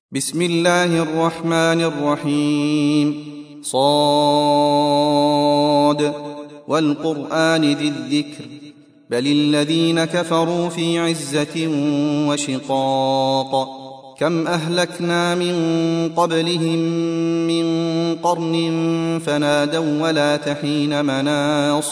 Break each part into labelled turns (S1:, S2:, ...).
S1: بسم الله الرحمن الرحيم. صاد والقرآن ذي الذكر بل الذين كفروا في عزة وشقاق كم أهلكنا من قبلهم من قرن فنادوا ولا تحين مناص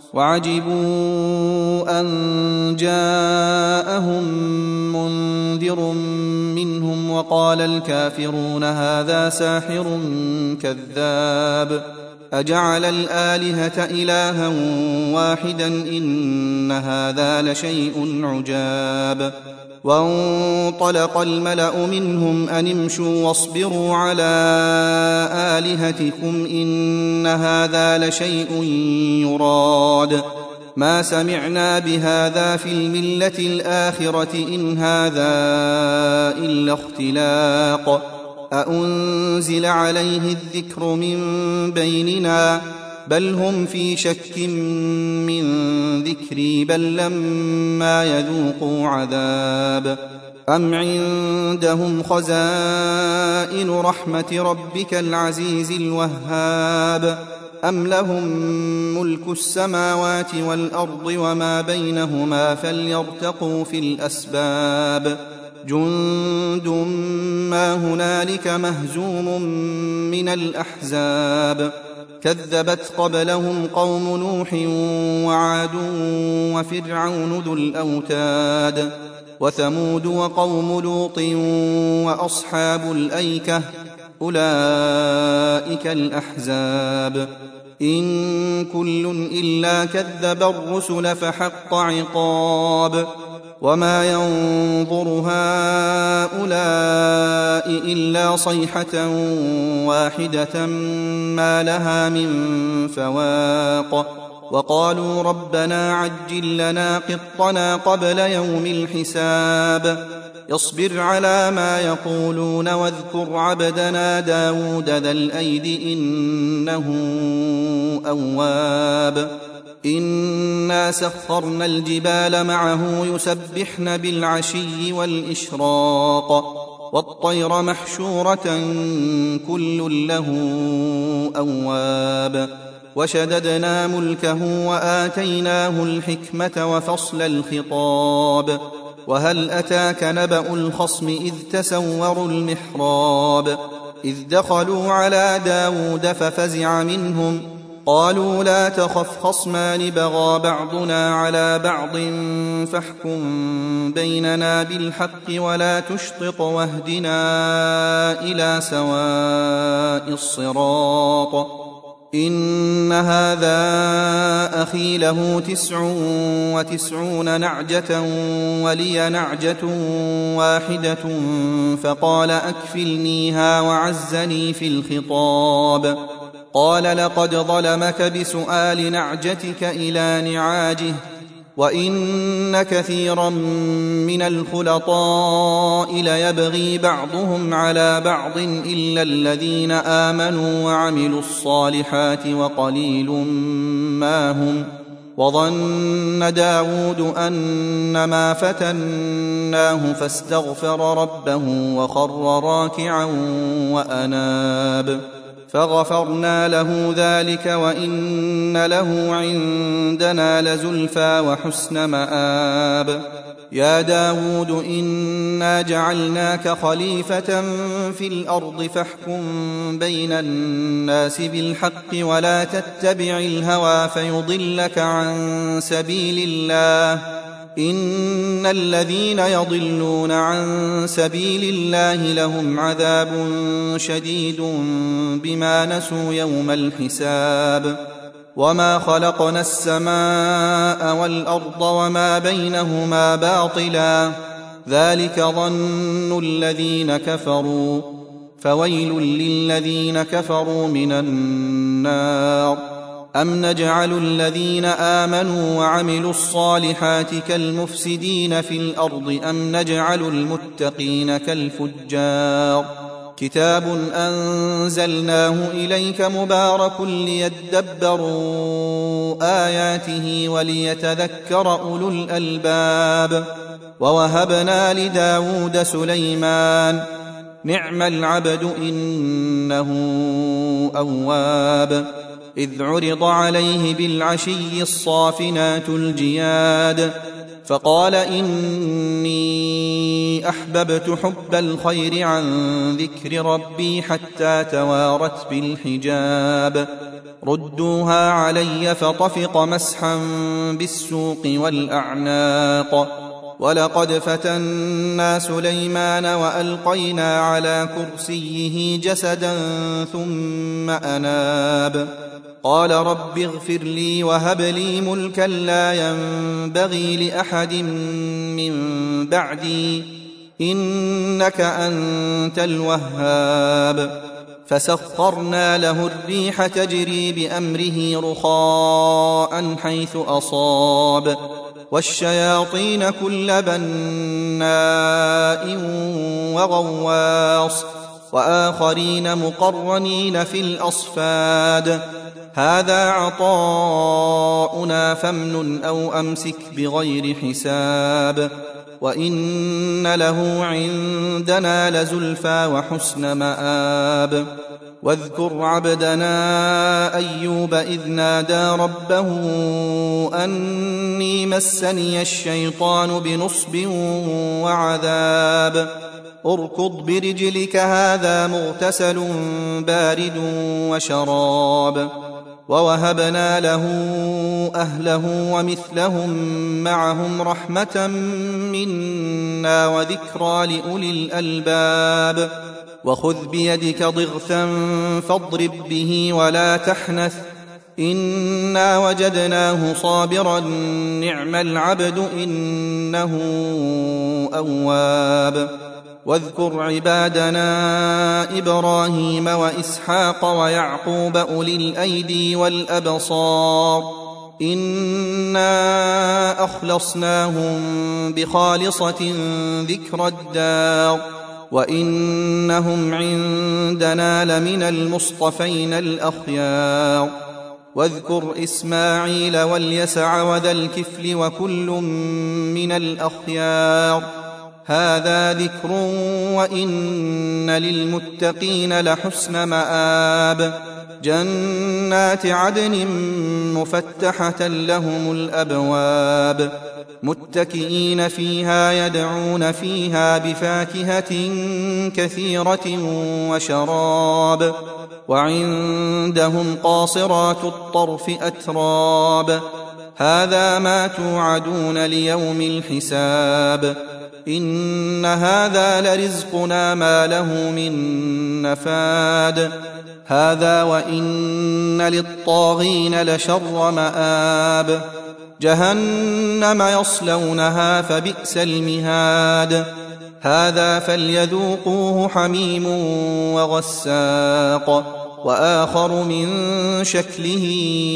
S1: وعجبوا أن جاءهم منذر منهم وقال الكافرون هذا ساحر كذاب أجعل الآلهة إلها واحدا إن هذا لشيء عجاب وانطلق الملأ منهم أن امشوا واصبروا على آلهتكم إن هذا لشيء يراد ما سمعنا بهذا في الملة الآخرة إن هذا إلا اختلاق أأنزل عليه الذكر من بيننا بل هم في شك من ذكري بل لما يذوقوا عذاب أم عندهم خزائن رحمة ربك العزيز الوهاب أم لهم ملك السماوات والأرض وما بينهما فليرتقوا في الأسباب جند ما هنالك مهزوم من الأحزاب كذبت قبلهم قوم نوح وعاد وفرعون ذو الأوتاد وثمود وقوم لوط وأصحاب الأيكة أولئك الأحزاب إن كل إلا كذب الرسل فحق عقاب وما ينظر هؤلاء إلا صيحة واحدة ما لها من فواق وقالوا ربنا عجل لنا قطنا قبل يوم الحساب اصبر على ما يقولون واذكر عبدنا داود ذا الأيد إنه أواب إنا سخرنا الجبال معه يسبحن بالعشي والإشراق والطير محشورة كل له أواب وشددنا ملكه وآتيناه الحكمة وفصل الخطاب وهل أتاك نبأ الخصم إذ تسوروا المحراب إذ دخلوا على داود ففزع منهم قالوا لا تخف خصمان بغى بعضنا على بعض فاحكم بيننا بالحق ولا تشطط واهدنا إلى سواء الصراط إن هذا أخي له 99 نعجة ولي نعجة واحدة فقال أكفلنيها وعزني في الخطاب قال لقد ظلمك بسؤال نعجتك إلى نعاجه وإن كثيرا من الخلطاء ليبغي بعضهم على بعض إلا الذين آمنوا وعملوا الصالحات وقليل ما هم وظن داود أنما فتناه فاستغفر ربه وخر راكعا وأناب فغفرنا له ذلك وإن له عندنا لزلفى وحسن مآب يا داود إنا جعلناك خليفة في الأرض فاحكم بين الناس بالحق ولا تتبع الهوى فيضلك عن سبيل الله إن الذين يضلون عن سبيل الله لهم عذاب شديد بما نسوا يوم الحساب وما خلقنا السماء والأرض وما بينهما باطلا ذلك ظن الذين كفروا فويل للذين كفروا من النار أم نجعل الذين آمنوا وعملوا الصالحات كالمفسدين في الأرض أم نجعل المتقين كالفجار كتاب أنزلناه إليك مبارك ليدبروا آياته وليتذكر أولو الألباب ووهبنا لداود سليمان نعم العبد إنه أواب إذ عرض عليه بالعشي الصافنات الجياد فقال إني أحببت حب الخير عن ذكر ربي حتى توارت بالحجاب ردوها علي فطفق مسحا بالسوق والأعناق ولقد فتنا سليمان وألقينا على كرسيه جسدا ثم أناب قال رب اغفر لي وهب لي ملكا لا ينبغي لأحد من بعدي إنك أنت الوهاب فسخرنا له الريح تجري بأمره رخاء حيث أصاب والشياطين كل بناء وغواص وآخرين مقرنين في الأصفاد هذا عطاؤنا فامنن أو أمسك بغير حساب وإن له عندنا لزلفى وحسن مآب واذكر عبدنا أيوب إذ نادى ربه أني مسني الشيطان بنصب وعذاب اركض برجلك هذا مغتسل بارد وشراب ووهبنا له أهله ومثلهم معهم رحمة منا وذكرى لأولي الألباب وخذ بيدك ضغثا فاضرب به ولا تحنث إنا وجدناه صابرا نعم العبد إنه أواب واذكر عبادنا إبراهيم وإسحاق ويعقوب أولي الأيدي والأبصار إنا أخلصناهم بخالصة ذكر الدار وإنهم عندنا لمن المصطفين الأخيار واذكر إسماعيل واليسع وذا الكفل وكل من الأخيار هذا ذكر وإن للمتقين لحسن مآب جنات عدن مفتحة لهم الأبواب متكئين فيها يدعون فيها بفاكهة كثيرة وشراب وعندهم قاصرات الطرف أتراب هذا ما توعدون ليوم الحساب إن هذا لرزقنا ما له من نفاد هذا وإن للطاغين لشر مآب جهنم يصلونها فبئس المهاد هذا فليذوقوه حميم وغساق وآخر من شكله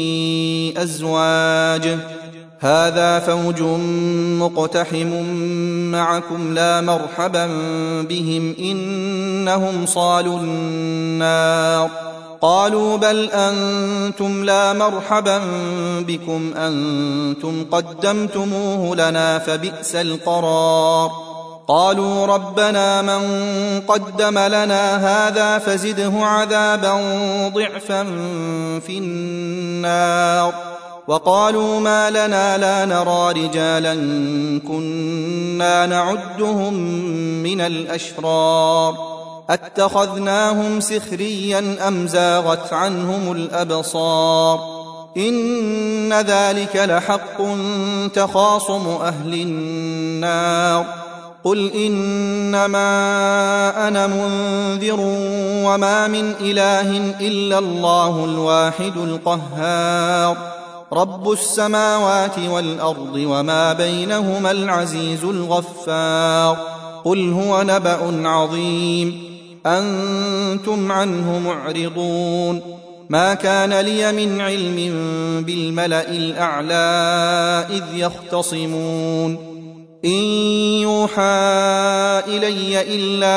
S1: أزواج هذا فوج مقتحم معكم لا مرحبا بهم إنهم صالوا النار قالوا بل أنتم لا مرحبا بكم أنتم قدمتموه لنا فبئس القرار قالوا ربنا من قدم لنا هذا فزده عذابا ضعفا في النار وقالوا ما لنا لا نرى رجالا كنا نعدهم من الأشرار أتخذناهم سخريا أم زاغت عنهم الأبصار إن ذلك لحق تخاصم أهل النار قل إنما أنا منذر وما من إله إلا الله الواحد القهار رب السماوات والأرض وما بينهما العزيز الغفار قل هو نبأ عظيم أنتم عنه معرضون ما كان لي من علم بالملأ الأعلى إذ يختصمون إن يوحى إلي إلا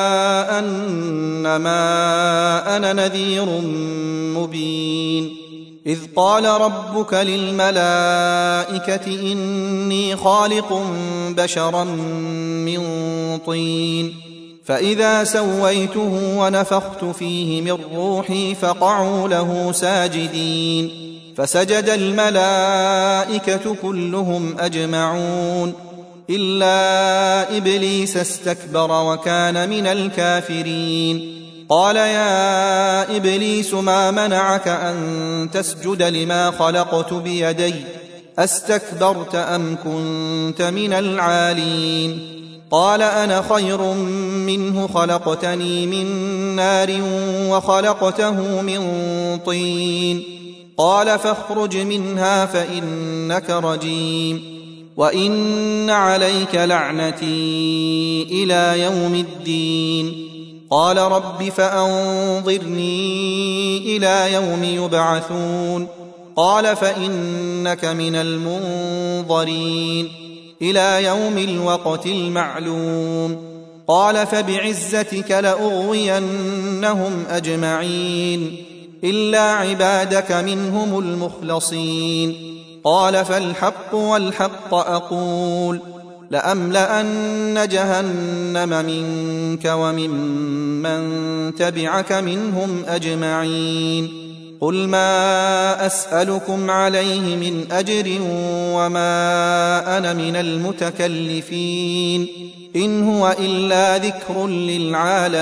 S1: أنما أنا نذير مبين إذ قال ربك للملائكة إني خالق بشرا من طين فإذا سويته ونفخت فيه من روحي فقعوا له ساجدين فسجد الملائكة كلهم أجمعون إلا إبليس استكبر وكان من الكافرين قال يا إبليس ما منعك أن تسجد لما خلقت بيدي أستكبرت أم كنت من العالين قال أنا خير منه خلقتني من نار وخلقته من طين قال فاخرج منها فإنك رجيم وإن عليك لعنتي إلى يوم الدين قال رب فأنظرني إلى يوم يبعثون قال فإنك من المنظرين إلى يوم الوقت المعلوم قال فبعزتك لأغوينهم أجمعين إلا عبادك منهم المخلصين قال فالحق والحق أقول لأملأن جهنم منك وممن تبعك منهم أجمعين قل ما أسألكم عليه من أجر وما أنا من المتكلفين إن هو إلا ذكر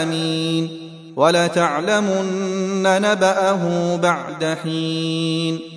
S1: للعالمين ولتعلمن نبأه بعد حين